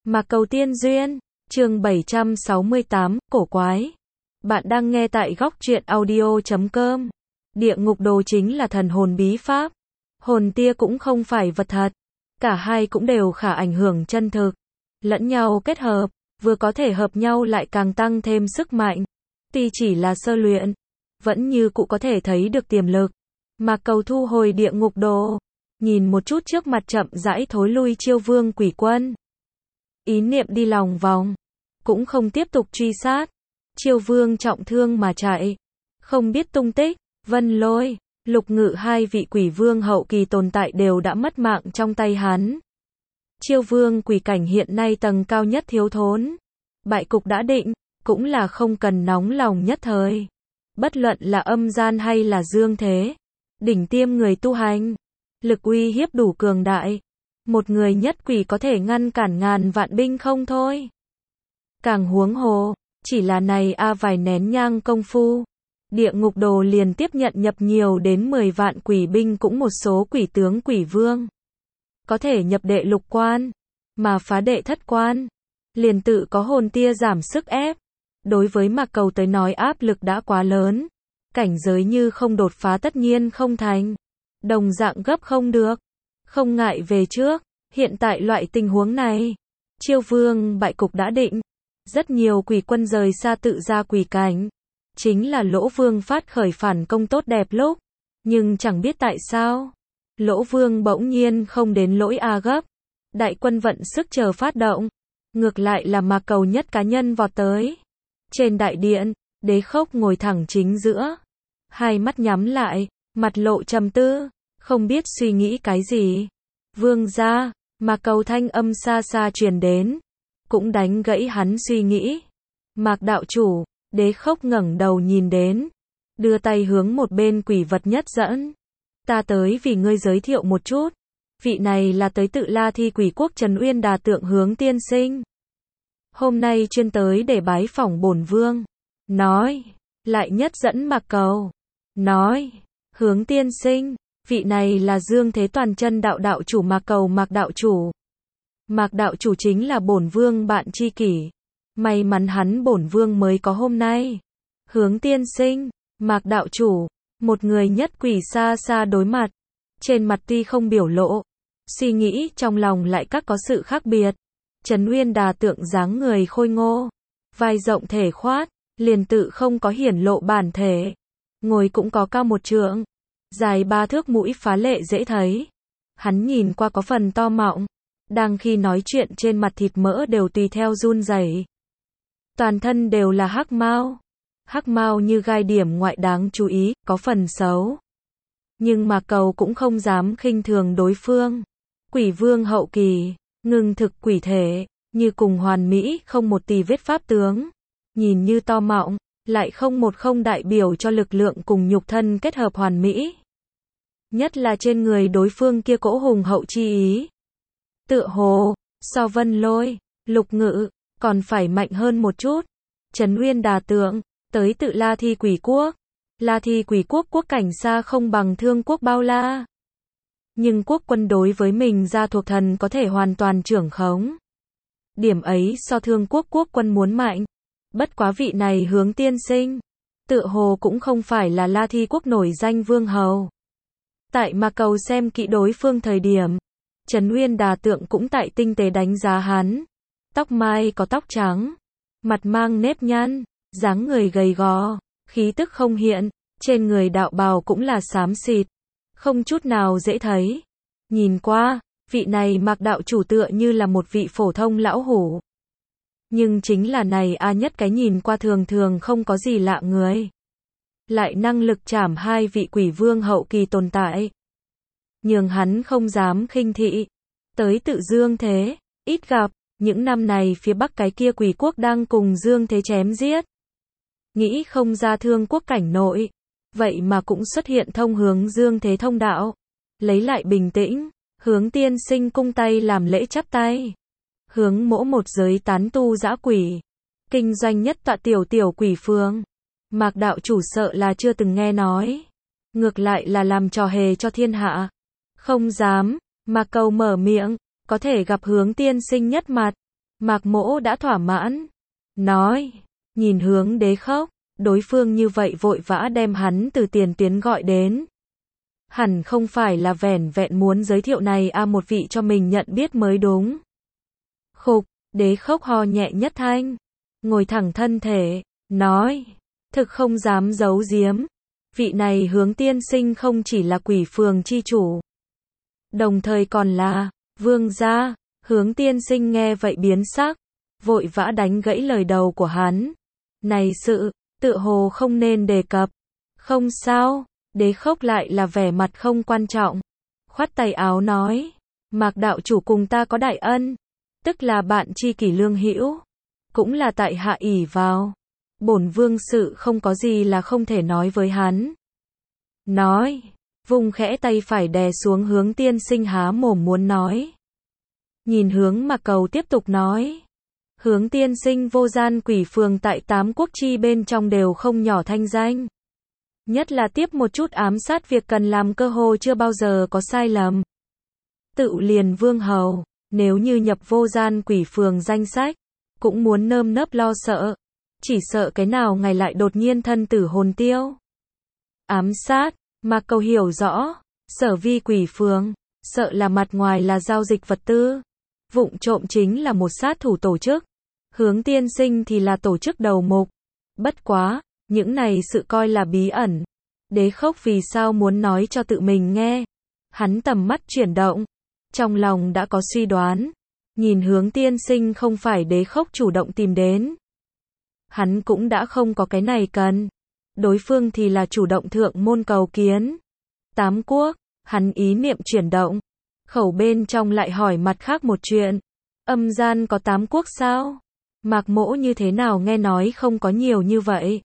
Mạc Cầu Tiên Duyên, chương 768, cổ quái. Bạn đang nghe tại góc truyện audio.com. Địa ngục đồ chính là thần hồn bí pháp. Hồn tia cũng không phải vật thật. Cả hai cũng đều khả ảnh hưởng chân thực. Lẫn nhau kết hợp, vừa có thể hợp nhau lại càng tăng thêm sức mạnh. Tuy chỉ là sơ luyện, vẫn như cụ có thể thấy được tiềm lực. Mạc Cầu thu hồi địa ngục đồ. Nhìn một chút trước mặt chậm rãi thối lui Chiêu Vương quỷ quân. Ý niệm đi lòng vòng, cũng không tiếp tục truy sát. Chiêu Vương trọng thương mà chạy, không biết tung tích. Vân Lôi, Lục Ngự hai vị quỷ vương hậu kỳ tồn tại đều đã mất mạng trong tay hắn. Chiêu Vương quỷ cảnh hiện nay tầng cao nhất thiếu thốn. Bại cục đã định, cũng là không cần nóng lòng nhất thời. Bất luận là âm gian hay là dương thế, đỉnh tiêm người tu hành, lực uy hiếp đủ cường đại. Một người nhất quỷ có thể ngăn cản ngàn vạn binh không thôi. Càng huống hồ, chỉ là này vài nén nhang công phu, địa ngục đồ liền tiếp nhận nhập nhiều đến 10 vạn quỷ binh cũng một số quỷ tướng quỷ vương. Có thể nhập đệ lục quan, mà phá đệ thất quan, liền tự có hồn tia giảm sức ép. Đối với Mạc Cầu tới nói áp lực đã quá lớn. Cảnh giới như không đột phá tất nhiên không thành. Đồng dạng gấp không được. Không ngại về trước, hiện tại loại tình huống này, Chiêu Vương bại cục đã định. Rất nhiều quỷ quân rời xa tự ra quỷ cảnh. Chính là Lỗ Vương phát khởi phản công tốt đẹp lúc. Nhưng chẳng biết tại sao, Lỗ Vương bỗng nhiên không đến lỗi gấp. Đại quân vận sức chờ phát động. Ngược lại là Mạc Cầu nhất cá nhân vọt tới. Trên đại điện, Đế Khốc ngồi thẳng chính giữa. Hai mắt nhắm lại, mặt lộ trầm tư, không biết suy nghĩ cái gì. Vương gia, Mạc Cầu thanh âm xa xa truyền đến, cũng đánh gãy hắn suy nghĩ. Mạc đạo chủ, Đế Khốc ngẩng đầu nhìn đến, đưa tay hướng một bên quỷ vật nhất dẫn. Ta tới vì ngươi giới thiệu một chút. Vị này là tới tự La Thi quỷ quốc Trần Uyên Đà Tượng Hướng tiên sinh. Hôm nay chuyên tới để bái phỏng bổn vương. Nói, lại nhất dẫn Mạc Cầu. Nói, Hướng tiên sinh, vị này là Dương Thế Toàn Chân đạo đạo chủ Mạc Cầu Mạc đạo chủ. Mạc đạo chủ chính là bổn vương bạn tri kỷ. May mắn hắn bổn vương mới có hôm nay. Hướng tiên sinh, Mạc đạo chủ, một người nhất quỷ xa xa đối mặt. Trên mặt tuy không biểu lộ, suy nghĩ trong lòng lại các có sự khác biệt. Trần Uyên Đà Tượng dáng người khôi ngô, vai rộng thể khoát, liền tự không có hiển lộ bản thể. Ngồi cũng có cao 1 trượng, dài 3 thước, mũi phá lệ dễ thấy. Hắn nhìn qua có phần to mọng, đang khi nói chuyện trên mặt thịt mỡ đều tùy theo run rẩy. Toàn thân đều là hắc mao. Hắc mao như gai điểm ngoại đáng chú ý, có phần xấu. Nhưng Mạc Cầu cũng không dám khinh thường đối phương. Quỷ vương hậu kỳ, ngưng thực quỷ thể, như cùng hoàn mỹ, không một tì vết pháp tướng. Nhìn như to mọng, lại không đại biểu cho lực lượng cùng nhục thân kết hợp hoàn mỹ. Nhất là trên người đối phương kia cỗ hùng hậu chi ý. Tựa hồ, so Vân Lôi, Lục Ngự, còn phải mạnh hơn một chút. Trần Uyên Đà Tượng, tới tự La Thi quỷ quốc. La Thi quỷ quốc quốc cảnh xa không bằng Thương quốc bao la. Nhưng quốc quân đối với mình gia thuộc thần có thể hoàn toàn trưởng khống. Điểm ấy so Thương quốc quốc quân muốn mạnh. Bất quá vị này Hướng tiên sinh, tựa hồ cũng không phải là La Thi quốc nổi danh vương hầu. Tại Mạc Cầu xem kỹ đối phương thời điểm, Trần Uyên Đà Tượng cũng tại tinh tế đánh giá hắn. Tóc mai có tóc trắng, mặt mang nếp nhăn, dáng người gầy gò, khí tức không hiện, trên người đạo bào cũng là xám xịt, không chút nào dễ thấy. Nhìn qua, vị này Mạc đạo chủ tựa như là một vị phổ thông lão hủ. Nhưng chính là này nhất cái nhìn qua thường thường không có gì lạ người. Lại năng lực trảm 2 vị quỷ vương hậu kỳ tồn tại. Nhưng hắn không dám khinh thị. Tới tự Dương Thế, ít gặp, những năm này phía bắc cái kia quỷ quốc đang cùng Dương Thế chém giết. Nghĩ không ra Thương quốc cảnh nội. Vậy mà cũng xuất hiện thông hướng Dương Thế thông đạo. Lấy lại bình tĩnh, Hướng tiên sinh cung tay làm lễ chắp tay. Hướng mỗ một giới tán tu dã quỷ. Kinh doanh nhất tọa tiểu quỷ phương. Mạc đạo chủ sợ là chưa từng nghe nói. Ngược lại là làm trò hề cho thiên hạ. Không dám, Mạc Cầu mở miệng, có thể gặp Hướng tiên sinh nhất mặt. Mạc Mỗ đã thỏa mãn. Nói, nhìn hướng Đế Khốc, đối phương như vậy vội vã đem hắn từ tiền tuyến gọi đến. Hẳn không phải là vẻn vẹn muốn giới thiệu này một vị cho mình nhận biết mới đúng. Khục, Đế Khốc ho nhẹ nhất thanh, ngồi thẳng thân thể, nói, thực không dám giấu giếm. Vị này Hướng tiên sinh không chỉ là Quỷ Phường chi chủ, đồng thời còn là vương gia. Hướng tiên sinh nghe vậy biến sắc, vội vã đánh gãy lời đầu của hắn. Này sự, tựa hồ không nên đề cập. Không sao, Đế Khốc lại là vẻ mặt không quan trọng. Khoát tay áo nói, Mạc đạo chủ cùng ta có đại ân, tức là bạn tri kỷ lương hữu, cũng là tại hạ ỷ vào. Bổn vương sự không có gì là không thể nói với hắn. Nói, vùng khẽ tay phải đè xuống Hướng tiên sinh há mồm muốn nói. Nhìn hướng Mạc Cầu tiếp tục nói, Hướng tiên sinh vô gian Quỷ Phường tại 8 quốc chi bên trong đều không nhỏ thanh danh. Nhất là tiếp một chút ám sát việc cần làm cơ hồ chưa bao giờ có sai lầm. Tự liền vương hầu, nếu như nhập vô gian Quỷ Phường danh sách, cũng muốn nơm nớp lo sợ. Chỉ sợ cái nào ngày lại đột nhiên thân tử hồn tiêu. Ám sát, Mạc Cầu hiểu rõ, sở vi Quỷ Phường, sợ là mặt ngoài là giao dịch vật tư. Vụng trộm chính là một sát thủ tổ chức. Hướng tiên sinh thì là tổ chức đầu mục. Bất quá, những này sự coi là bí ẩn. Đế Khốc vì sao muốn nói cho tự mình nghe? Hắn tầm mắt chuyển động, trong lòng đã có suy đoán. Nhìn Hướng tiên sinh không phải Đế Khốc chủ động tìm đến. Hắn cũng đã không có cái này cần. Đối phương thì là chủ động thượng môn cầu kiến. 8 quốc, hắn ý niệm chuyển động. Khẩu bên trong lại hỏi mặt khác một chuyện. Âm gian có 8 quốc sao? Mạc Mỗ như thế nào nghe nói không có nhiều như vậy?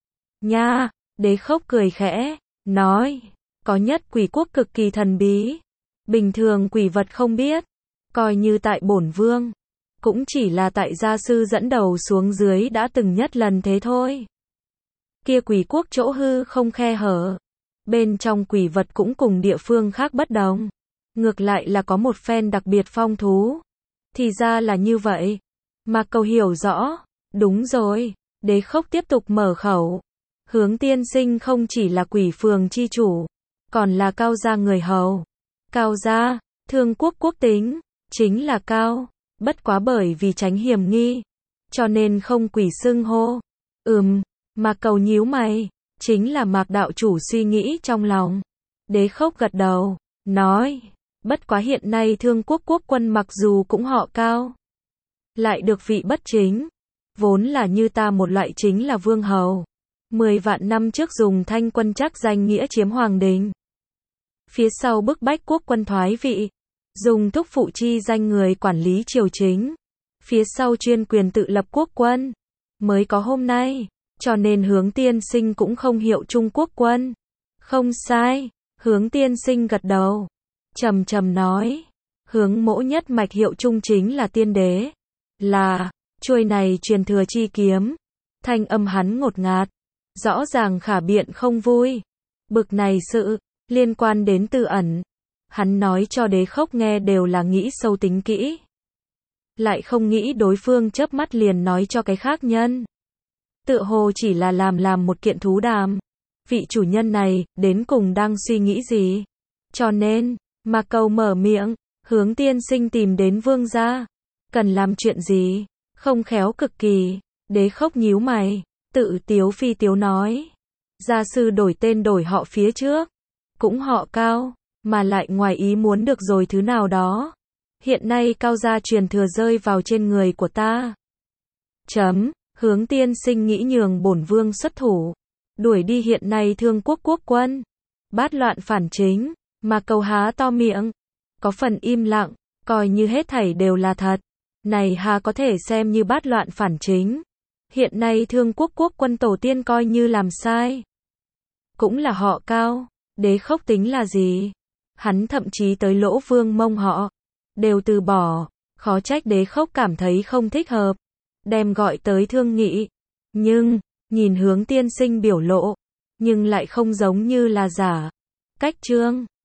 Nha, Đế Khốc cười khẽ, nói, có nhất quỷ quốc cực kỳ thần bí. Bình thường quỷ vật không biết, coi như tại bổn vương, cũng chỉ là tại gia sư dẫn đầu xuống dưới đã từng nhất lần thế thôi. Kia quỷ quốc chỗ hư không khe hở, bên trong quỷ vật cũng cùng địa phương khác bất đồng. Ngược lại là có một phen đặc biệt phong thú. Thì ra là như vậy. Mạc Cầu hiểu rõ. Đúng rồi. Đế Khốc tiếp tục mở khẩu. Hướng tiên sinh không chỉ là Quỷ Phường chi chủ, còn là Cao gia người hầu. Cao gia, Thương quốc quốc tính, chính là Cao. Bất quá bởi vì tránh hiểm nghi, cho nên không quỷ xưng hô. Mạc Cầu nhíu mày. Chính là Mạc đạo chủ suy nghĩ trong lòng. Đế Khốc gật đầu, nói. Bất quá hiện nay Thương quốc quốc quân mặc dù cũng họ Cao, lại được vị bất chính, vốn là như ta một loại chính là vương hầu. 10 vạn năm trước dùng Thanh quân chắc danh nghĩa chiếm hoàng đình. Phía sau bức bách quốc quân thoái vị, dùng thúc phụ chi danh người quản lý triều chính. Phía sau chuyên quyền tự lập quốc quân, mới có hôm nay, cho nên Hướng tiên sinh cũng không hiệu chung quốc quân. Không sai, Hướng tiên sinh gật đầu. Trầm trầm nói, Hướng mỗ nhất mạch hiệu chung chính là tiên đế. Là, chuôi này truyền thừa chi kiếm. Thanh âm hắn ngột ngạt, rõ ràng khả biện không vui. Bực này sự, liên quan đến tư ẩn. Hắn nói cho Đế Khốc nghe đều là nghĩ sâu tính kỹ. Lại không nghĩ đối phương chớp mắt liền nói cho cái khác nhân. Tựa hồ chỉ là làm một kiện thú đàm. Vị chủ nhân này, đến cùng đang suy nghĩ gì? Cho nên, Mạc Cầu mở miệng, Hướng tiên sinh tìm đến vương gia. Cần làm chuyện gì? Không khéo cực kỳ. Đế Khốc nhíu mày, tự tiếu phi tiếu nói. Gia sư đổi tên đổi họ phía trước, cũng họ Cao, mà lại ngoài ý muốn được rồi thứ nào đó. Hiện nay Cao gia truyền thừa rơi vào trên người của ta. Hướng tiên sinh nghĩ nhường bổn vương xuất thủ, đuổi đi hiện nay Thương quốc quốc quân, bát loạn phản chính. Mà Cầu há to miệng, có phần im lặng, coi như hết thảy đều là thật. Này hà có thể xem như bát loạn phản chính. Hiện nay Thương quốc quốc quân tổ tiên coi như làm sai, cũng là họ Cao. Đế Khốc tính là gì? Hắn thậm chí tới Lỗ Vương Mông họ đều từ bỏ. Khó trách Đế Khốc cảm thấy không thích hợp, đem gọi tới thương nghị. Nhưng, nhìn Hướng tiên sinh biểu lộ, nhưng lại không giống như là giả. Cách trương